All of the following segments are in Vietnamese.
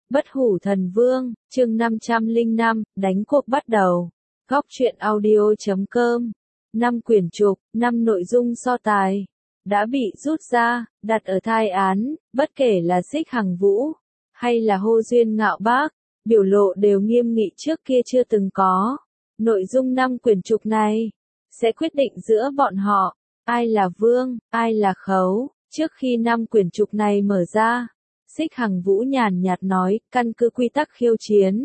Bất hủ thần vương, chương 505, đánh cuộc bắt đầu. Góc truyện audio.com. 5 quyển trục, 5 nội dung so tài đã bị rút ra, đặt ở thai án, bất kể là Xích Hằng Vũ hay là Hô Duyên Ngạo Bác, biểu lộ đều nghiêm nghị trước kia chưa từng có. Nội dung 5 quyển trục này sẽ quyết định giữa bọn họ, ai là vương, ai là khấu. Trước khi 5 quyển trục này mở ra, Xích Hằng Vũ nhàn nhạt nói, căn cứ quy tắc khiêu chiến.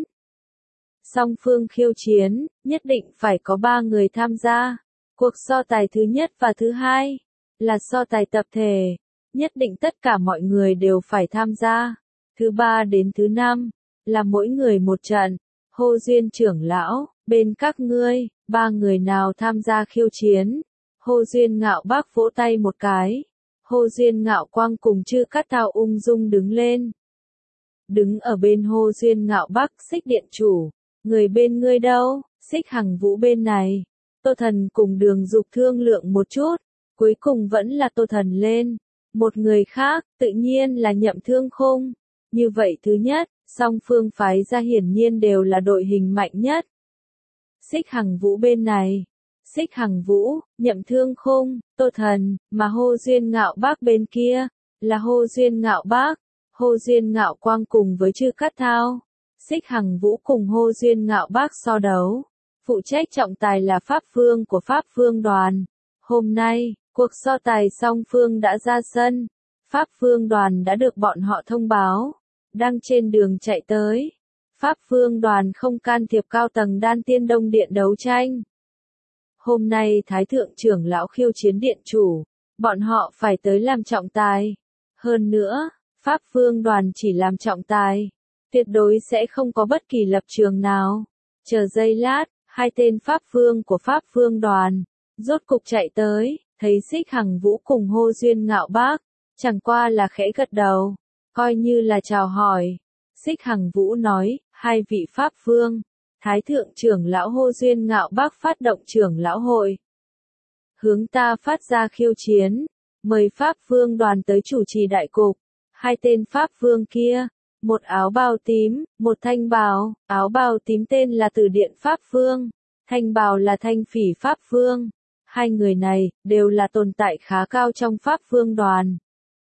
Song phương khiêu chiến, nhất định phải có 3 người tham gia. Cuộc so tài thứ nhất và thứ hai là so tài tập thể, nhất định tất cả mọi người đều phải tham gia. Thứ 3 đến thứ 5 là mỗi người một trận. Hô Duyên trưởng lão, bên các ngươi, 3 người nào tham gia khiêu chiến? Hô Duyên Ngạo Bác vỗ tay một cái. Hô Duyên Ngạo Quang cùng Chư Cát Thao ung dung đứng lên. Đứng ở bên Hô Duyên Ngạo Bác, Xích điện chủ. Người bên ngươi đâu? Xích Hằng Vũ bên này. Tô Thần cùng Đường Dục thương lượng một chút. Cuối cùng vẫn là Tô Thần lên. Một người khác, tự nhiên là Nhậm Thương Khung. Như vậy thứ nhất, song phương phái ra hiển nhiên đều là đội hình mạnh nhất. Xích Hằng Vũ bên này. Xích Hằng Vũ, Nhậm Thương Khung, Tô Thần, mà Hô Duyên Ngạo Bác bên kia, là Hô Duyên Ngạo Bác, Hô Duyên Ngạo Quang cùng với Chư Cát Thao. Xích Hằng Vũ cùng Hô Duyên Ngạo Bác so đấu. Phụ trách trọng tài là Pháp Vương của Pháp Vương đoàn. Hôm nay, cuộc so tài song phương đã ra sân. Pháp Vương đoàn đã được bọn họ thông báo, đang trên đường chạy tới. Pháp Vương đoàn không can thiệp cao tầng Đan Tiên Đông Điện đấu tranh. Hôm nay Thái Thượng trưởng lão khiêu chiến điện chủ, bọn họ phải tới làm trọng tài. Hơn nữa, Pháp Vương đoàn chỉ làm trọng tài, tuyệt đối sẽ không có bất kỳ lập trường nào. Chờ giây lát, hai tên Pháp Vương của Pháp Vương đoàn rốt cục chạy tới, thấy Xích Hằng Vũ cùng Hô Duyên Ngạo Bác, chẳng qua là khẽ gật đầu, coi như là chào hỏi. Xích Hằng Vũ nói, hai vị Pháp Vương. Thái Thượng trưởng lão Hô Duyên Ngạo Bác phát động trưởng lão hội. Hướng ta phát ra khiêu chiến, mời Pháp Vương đoàn tới chủ trì đại cục. Hai tên Pháp Vương kia, một áo bào tím, một thanh bào, áo bào tím tên là Từ Điện Pháp Vương, thanh bào là Thanh Phỉ Pháp Vương. Hai người này, đều là tồn tại khá cao trong Pháp Vương đoàn.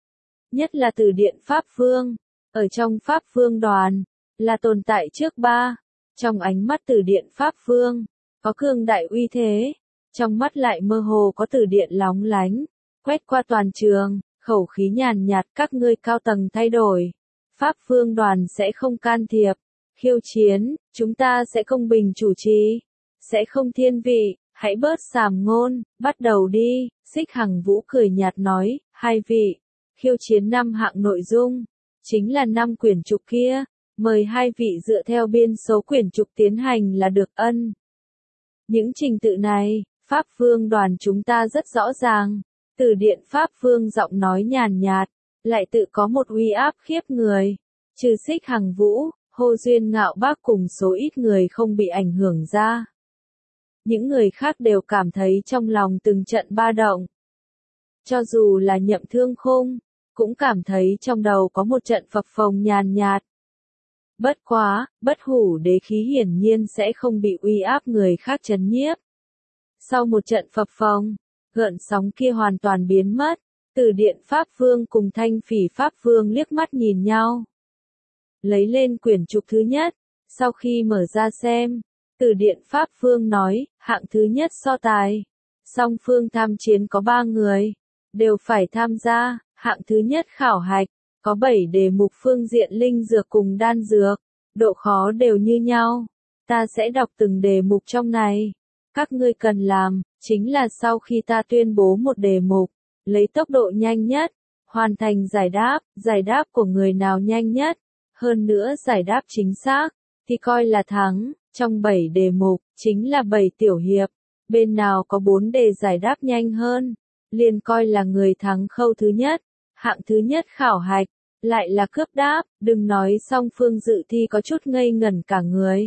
Nhất là Từ Điện Pháp Vương, ở trong Pháp Vương đoàn, là tồn tại trước ba. Trong ánh mắt Từ Điện Pháp Vương, có cường đại uy thế, trong mắt lại mơ hồ có Từ Điện lóng lánh, quét qua toàn trường, khẩu khí nhàn nhạt, các ngươi cao tầng thay đổi. Pháp Vương đoàn sẽ không can thiệp, khiêu chiến, chúng ta sẽ công bình chủ trì, sẽ không thiên vị, hãy bớt sàm ngôn, bắt đầu đi. Xích Hằng Vũ cười nhạt nói, hai vị, khiêu chiến 5 hạng nội dung, chính là 5 quyển trục kia. Mời hai vị dựa theo biên số quyển trục tiến hành là được ân. Những trình tự này, Pháp Vương đoàn chúng ta rất rõ ràng. Từ Điện Pháp Vương giọng nói nhàn nhạt, lại tự có một uy áp khiếp người. Trừ Xích Hằng Vũ, Hô Duyên Ngạo Bác cùng số ít người không bị ảnh hưởng ra. Những người khác đều cảm thấy trong lòng từng trận ba động. Cho dù là Nhậm Thương Khung, cũng cảm thấy trong đầu có một trận phập phồng nhàn nhạt. Bất quá, bất hủ đế khí hiển nhiên sẽ không bị uy áp người khác trấn nhiếp. Sau một trận phập phồng, gợn sóng kia hoàn toàn biến mất. Từ Điện Pháp Vương cùng Thanh Phỉ Pháp Vương liếc mắt nhìn nhau. Lấy lên quyển trục thứ nhất, sau khi mở ra xem, Từ Điện Pháp Vương nói, hạng thứ nhất so tài. Song phương tham chiến có 3 người, đều phải tham gia. Hạng thứ nhất khảo hạch, có 7 đề mục phương diện linh dược cùng đan dược, độ khó đều như nhau. Ta sẽ đọc từng đề mục trong này. Các ngươi cần làm, chính là sau khi ta tuyên bố một đề mục, lấy tốc độ nhanh nhất, hoàn thành giải đáp của người nào nhanh nhất, hơn nữa giải đáp chính xác, thì coi là thắng. Trong 7 đề mục, chính là 7 tiểu hiệp, bên nào có 4 đề giải đáp nhanh hơn, liền coi là người thắng khâu thứ nhất. Hạng thứ nhất khảo hạch, lại là cướp đáp, đừng nói song phương dự thi có chút ngây ngẩn cả người.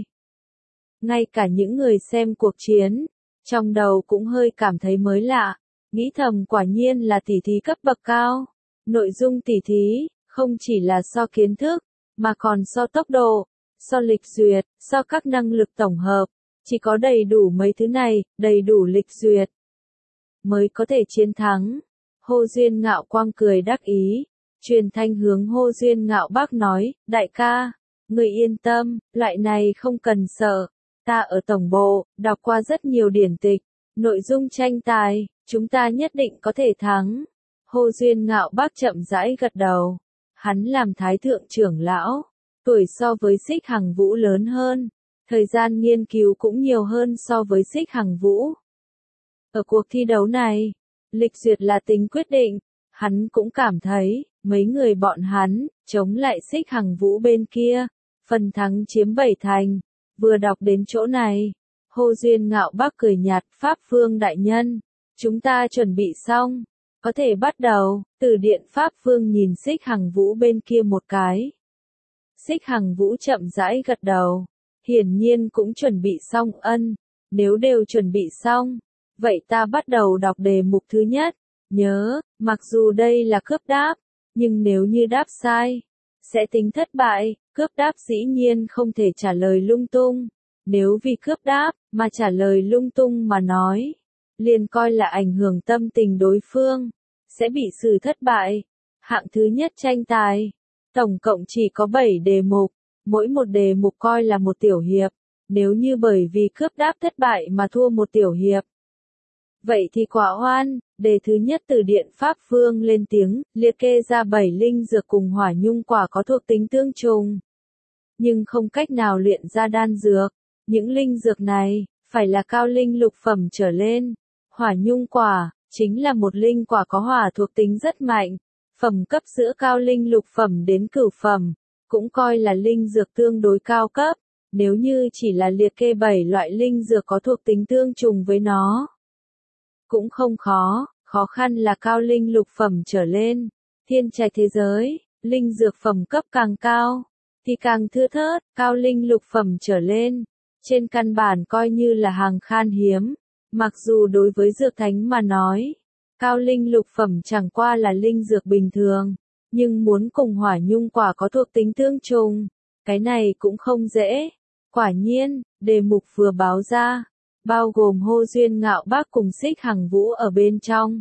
Ngay cả những người xem cuộc chiến, trong đầu cũng hơi cảm thấy mới lạ, nghĩ thầm quả nhiên là tỉ thí cấp bậc cao. Nội dung tỉ thí, không chỉ là so kiến thức, mà còn so tốc độ, so lịch duyệt, so các năng lực tổng hợp. Chỉ có đầy đủ mấy thứ này, đầy đủ lịch duyệt, mới có thể chiến thắng. Hô Duyên Ngạo Quang cười đắc ý, truyền thanh hướng Hô Duyên Ngạo Bác nói, đại ca, người yên tâm, loại này không cần sợ. Ta ở tổng bộ, đọc qua rất nhiều điển tịch, nội dung tranh tài, chúng ta nhất định có thể thắng. Hô Duyên Ngạo Bác chậm rãi gật đầu. Hắn làm thái thượng trưởng lão, tuổi so với Xích Hằng Vũ lớn hơn, thời gian nghiên cứu cũng nhiều hơn so với Xích Hằng Vũ. Ở cuộc thi đấu này, lịch duyệt là tính quyết định, hắn cũng cảm thấy, mấy người bọn hắn, chống lại Xích Hằng Vũ bên kia, phần thắng chiếm 7/. Vừa đọc đến chỗ này, Hô Duyên Ngạo Bác cười nhạt, Pháp Vương đại nhân, chúng ta chuẩn bị xong, có thể bắt đầu. Từ điện Pháp Vương nhìn Xích Hằng Vũ bên kia một cái. Xích Hằng Vũ chậm rãi gật đầu, hiển nhiên cũng chuẩn bị xong. Nếu đều chuẩn bị xong, vậy ta bắt đầu đọc đề mục thứ nhất. Nhớ, mặc dù đây là cướp đáp, nhưng nếu như đáp sai, sẽ tính thất bại. Cướp đáp dĩ nhiên không thể trả lời lung tung. Nếu vì cướp đáp, mà trả lời lung tung mà nói, liền coi là ảnh hưởng tâm tình đối phương, sẽ bị xử thất bại. Hạng thứ nhất tranh tài, tổng cộng chỉ có 7 đề mục, mỗi một đề mục coi là một tiểu hiệp. Nếu như bởi vì cướp đáp thất bại mà thua một tiểu hiệp, vậy thì quả oan. Đề thứ nhất từ điện Pháp Vương lên tiếng, liệt kê ra 7 linh dược cùng hỏa nhung quả có thuộc tính tương trùng, nhưng không cách nào luyện ra đan dược. Những linh dược này, phải là cao linh lục phẩm trở lên. Hỏa nhung quả, chính là một linh quả có hỏa thuộc tính rất mạnh, phẩm cấp giữa cao linh lục phẩm đến cửu phẩm, cũng coi là linh dược tương đối cao cấp. Nếu như chỉ là liệt kê 7 loại linh dược có thuộc tính tương trùng với nó, cũng không khó, khó khăn là cao linh lục phẩm trở lên. Thiên trạch thế giới, linh dược phẩm cấp càng cao, thì càng thưa thớt. Cao linh lục phẩm trở lên, trên căn bản coi như là hàng khan hiếm. Mặc dù đối với dược thánh mà nói, cao linh lục phẩm chẳng qua là linh dược bình thường, nhưng muốn cùng hỏa nhung quả có thuộc tính tương trùng, cái này cũng không dễ. Quả nhiên, đề mục vừa báo ra, bao gồm Hô Duyên Ngạo Bác cùng Xích Hằng Vũ ở bên trong,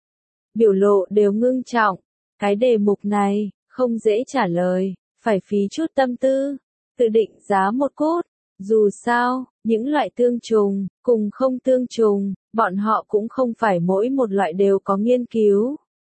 biểu lộ đều ngưng trọng. Cái đề mục này, không dễ trả lời, phải phí chút tâm tư, tự định giá một cốt. Dù sao, những loại tương trùng, cùng không tương trùng, bọn họ cũng không phải mỗi một loại đều có nghiên cứu.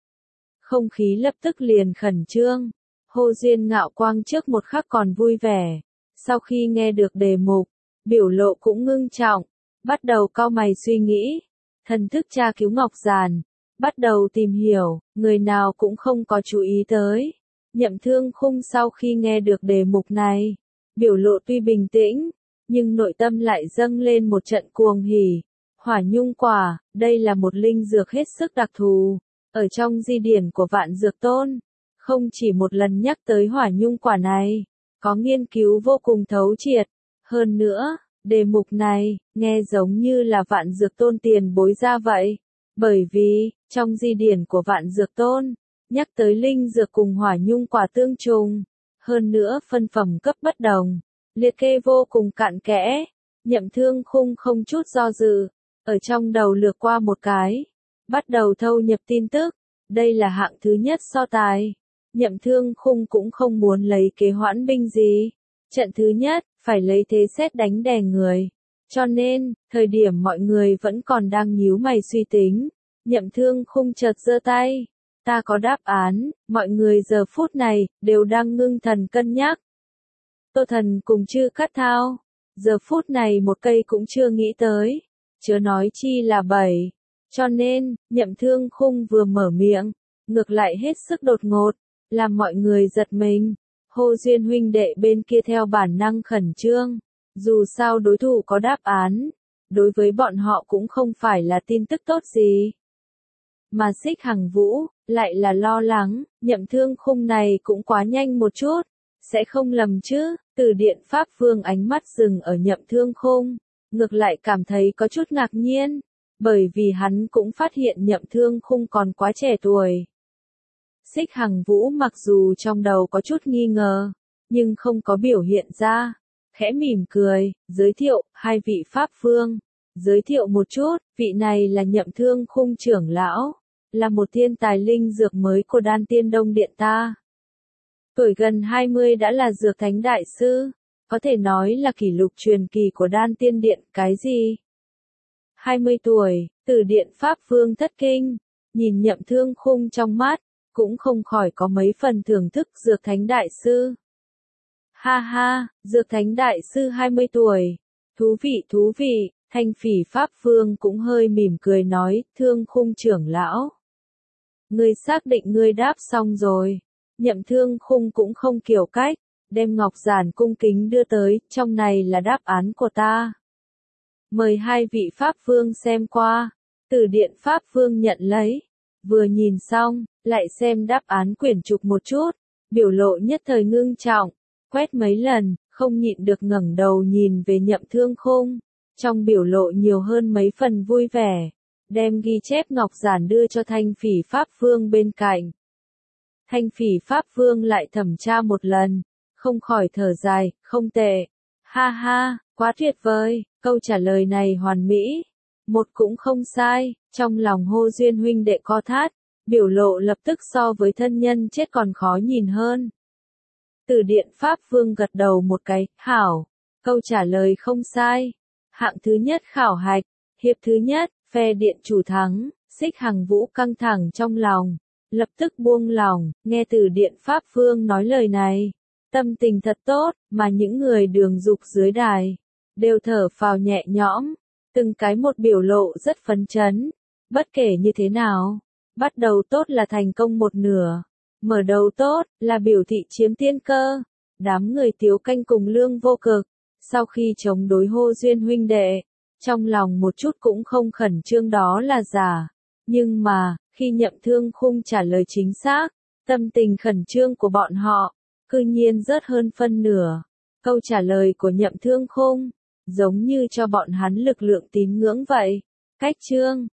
Không khí lập tức liền khẩn trương. Hô Duyên Ngạo Quang trước một khắc còn vui vẻ, sau khi nghe được đề mục, biểu lộ cũng ngưng trọng, bắt đầu cau mày suy nghĩ. Thần thức tra cứu ngọc giản, bắt đầu tìm hiểu, người nào cũng không có chú ý tới. Nhậm Thương Khung sau khi nghe được đề mục này, biểu lộ tuy bình tĩnh, nhưng nội tâm lại dâng lên một trận cuồng hỉ. Hỏa nhung quả, đây là một linh dược hết sức đặc thù. Ở trong di điển của Vạn Dược Tôn, không chỉ một lần nhắc tới hỏa nhung quả này, có nghiên cứu vô cùng thấu triệt. Hơn nữa, đề mục này, nghe giống như là Vạn Dược Tôn tiền bối ra vậy. Bởi vì, trong di điển của Vạn Dược Tôn, nhắc tới linh dược cùng hỏa nhung quả tương trùng, hơn nữa phân phẩm cấp bất đồng, liệt kê vô cùng cặn kẽ. Nhậm Thương Khung không chút do dự, ở trong đầu lược qua một cái, bắt đầu thâu nhập tin tức. Đây là hạng thứ nhất so tài. Nhậm Thương Khung cũng không muốn lấy kế hoãn binh gì. Trận thứ nhất, phải lấy thế xét đánh đè người. Cho nên, thời điểm mọi người vẫn còn đang nhíu mày suy tính, Nhậm Thương Khung chợt giơ tay. Ta có đáp án, mọi người giờ phút này, đều đang ngưng thần cân nhắc. Tô Thần cùng Chư Cát Thao, giờ phút này một cây cũng chưa nghĩ tới, chớ nói chi là 7. Cho nên, Nhậm Thương Khung vừa mở miệng, ngược lại hết sức đột ngột, làm mọi người giật mình. Hô Duyên huynh đệ bên kia theo bản năng khẩn trương, dù sao đối thủ có đáp án, đối với bọn họ cũng không phải là tin tức tốt gì. Mà Xích Hằng Vũ, lại là lo lắng, Nhậm Thương Khung này cũng quá nhanh một chút, sẽ không lầm chứ. Từ điện Pháp Vương ánh mắt dừng ở Nhậm Thương Khung, ngược lại cảm thấy có chút ngạc nhiên, bởi vì hắn cũng phát hiện Nhậm Thương Khung còn quá trẻ tuổi. Xích Hằng Vũ mặc dù trong đầu có chút nghi ngờ, nhưng không có biểu hiện ra. Khẽ mỉm cười, giới thiệu, hai vị Pháp Vương. Giới thiệu một chút, vị này là Nhậm Thương Khung trưởng lão, là một thiên tài linh dược mới của Đan Tiên Đông Điện ta. Tuổi gần 20 đã là dược thánh đại sư, có thể nói là kỷ lục truyền kỳ của Đan Tiên Điện, cái gì? 20 tuổi, Từ Điện Pháp Vương thất kinh, nhìn Nhậm Thương Khung trong mắt, cũng không khỏi có mấy phần thưởng thức dược thánh đại sư. Ha ha, dược thánh đại sư 20 tuổi, thú vị, Thanh Phỉ Pháp Vương cũng hơi mỉm cười nói, Thương Khung trưởng lão. Ngươi xác định ngươi đáp xong rồi. Nhậm Thương Khung cũng không kiểu cách, đem ngọc giản cung kính đưa tới, trong này là đáp án của ta. Mời hai vị Pháp Vương xem qua. Từ Điện Pháp Vương nhận lấy, vừa nhìn xong, lại xem đáp án quyển trục một chút, biểu lộ nhất thời ngưng trọng, quét mấy lần, không nhịn được ngẩng đầu nhìn về Nhậm Thương Khung, trong biểu lộ nhiều hơn mấy phần vui vẻ, đem ghi chép ngọc giản đưa cho Thanh Phỉ Pháp Vương bên cạnh. Thanh Phỉ Pháp Vương lại thẩm tra một lần, không khỏi thở dài, không tệ. Ha ha, quá tuyệt vời, câu trả lời này hoàn mỹ. Một cũng không sai, trong lòng Hô Duyên huynh đệ co thắt, biểu lộ lập tức so với thân nhân chết còn khó nhìn hơn. Từ Điện Pháp Vương gật đầu một cái, hảo, câu trả lời không sai. Hạng thứ nhất khảo hạch, hiệp thứ nhất, phe điện chủ thắng, Xích Hằng Vũ căng thẳng trong lòng, lập tức buông lòng, nghe Từ Điện Pháp Vương nói lời này. Tâm tình thật tốt, mà những người đường dục dưới đài, đều thở phào nhẹ nhõm, từng cái một biểu lộ rất phấn chấn. Bất kể như thế nào, bắt đầu tốt là thành công một nửa, mở đầu tốt là biểu thị chiếm tiên cơ. Đám người Tiếu Canh cùng Lương Vô Cực, sau khi chống đối Hô Duyên huynh đệ, trong lòng một chút cũng không khẩn trương đó là giả. Nhưng mà, khi Nhậm Thương Khung trả lời chính xác, tâm tình khẩn trương của bọn họ cư nhiên rớt hơn phân nửa. Câu trả lời của Nhậm Thương Khung giống như cho bọn hắn lực lượng tín ngưỡng vậy. Cách chương